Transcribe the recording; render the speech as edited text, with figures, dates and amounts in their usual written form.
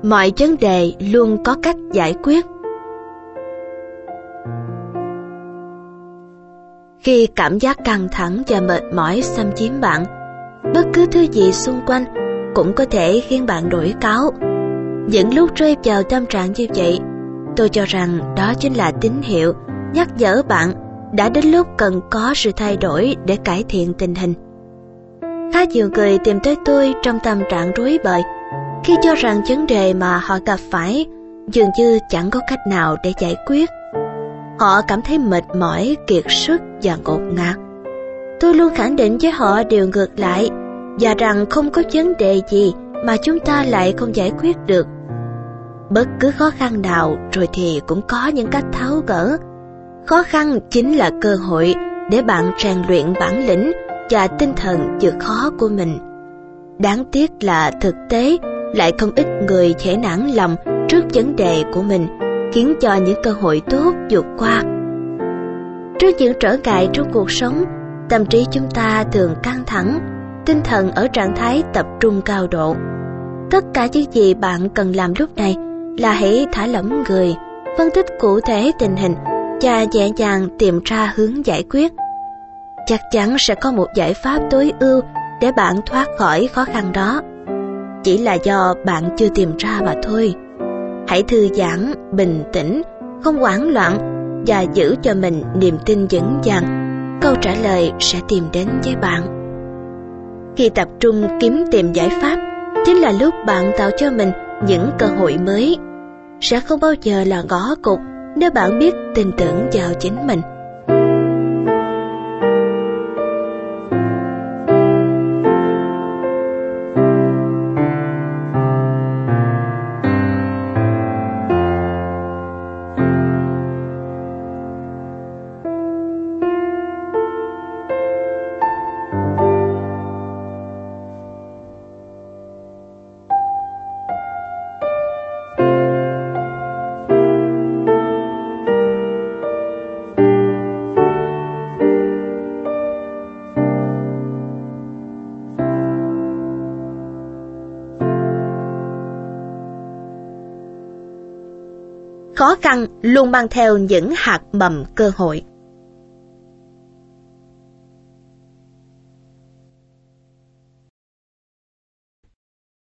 mọi vấn đề luôn có cách giải quyết. Khi cảm giác căng thẳng và mệt mỏi xâm chiếm bạn, bất cứ thứ gì xung quanh cũng có thể khiến bạn nổi cáu. Những lúc rơi vào tâm trạng như vậy, tôi cho rằng đó chính là tín hiệu nhắc nhở bạn đã đến lúc cần có sự thay đổi để cải thiện tình hình. Khá nhiều người tìm tới tôi trong tâm trạng rối bời khi cho rằng vấn đề mà họ gặp phải dường như chẳng có cách nào để giải quyết. Họ cảm thấy mệt mỏi, kiệt sức và ngột ngạt. Tôi luôn khẳng định với họ điều ngược lại, và rằng không có vấn đề gì mà chúng ta lại không giải quyết được. Bất cứ khó khăn nào rồi thì cũng có những cách tháo gỡ. Khó khăn chính là cơ hội để bạn rèn luyện bản lĩnh và tinh thần vượt khó của mình. Đáng tiếc là thực tế lại không ít người dễ nản lòng trước vấn đề của mình, khiến cho những cơ hội tốt vượt qua. Trước những trở ngại trong cuộc sống, tâm trí chúng ta thường căng thẳng, tinh thần ở trạng thái tập trung cao độ. Tất cả những gì bạn cần làm lúc này là hãy thả lỏng người, phân tích cụ thể tình hình và nhẹ nhàng tìm ra hướng giải quyết. Chắc chắn sẽ có một giải pháp tối ưu để bạn thoát khỏi khó khăn đó. Chỉ là do bạn chưa tìm ra mà thôi. Hãy thư giãn, bình tĩnh, không hoảng loạn và giữ cho mình niềm tin vững vàng. Câu trả lời sẽ tìm đến với bạn. Khi tập trung kiếm tìm giải pháp, chính là lúc bạn tạo cho mình những cơ hội mới. Sẽ không bao giờ là ngõ cụt nếu bạn biết tin tưởng vào chính mình. Khó khăn luôn mang theo những hạt mầm cơ hội.